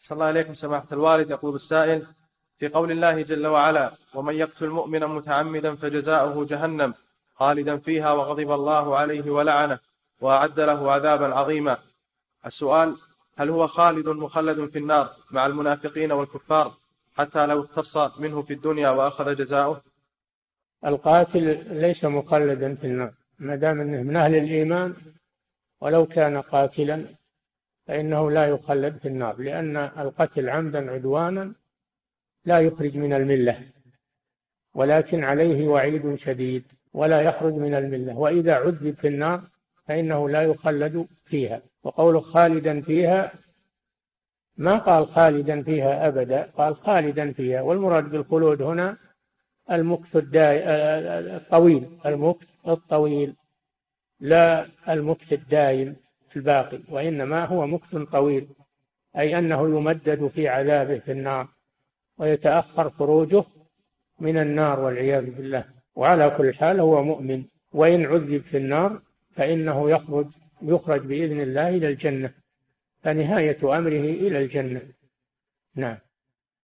صلى الله عليكم سماحة الوالد. يقول السائل: في قول الله جل وعلا: ومن يقتل مؤمنا متعمدا فجزاؤه جهنم خالدا فيها وغضب الله عليه ولعنه وأعد له عذابا عظيما. السؤال: هل هو خالد مخلد في النار مع المنافقين والكفار حتى لو اقتص منه في الدنيا وأخذ جزاؤه؟ القاتل ليس مخلدا في النار ما دام انه من اهل الايمان، ولو كان قاتلا فانه لا يخلد في النار، لان القتل عمدا عدوانا لا يخرج من المله، ولكن عليه وعيد شديد ولا يخرج من المله، واذا عذب في النار فانه لا يخلد فيها. وقوله خالدا فيها ما قال خالدا فيها ابدا، قال خالدا فيها، والمراد بالخلود هنا المكث الطويل، المكث الطويل لا المكث الدائم الباقي، وإنما هو مكث طويل، أي أنه يمدد في عذابه في النار ويتأخر خروجه من النار والعياذ بالله. وعلى كل حال هو مؤمن، وإن عذب في النار فإنه يخرج بإذن الله إلى الجنة، فنهاية أمره إلى الجنة. نعم.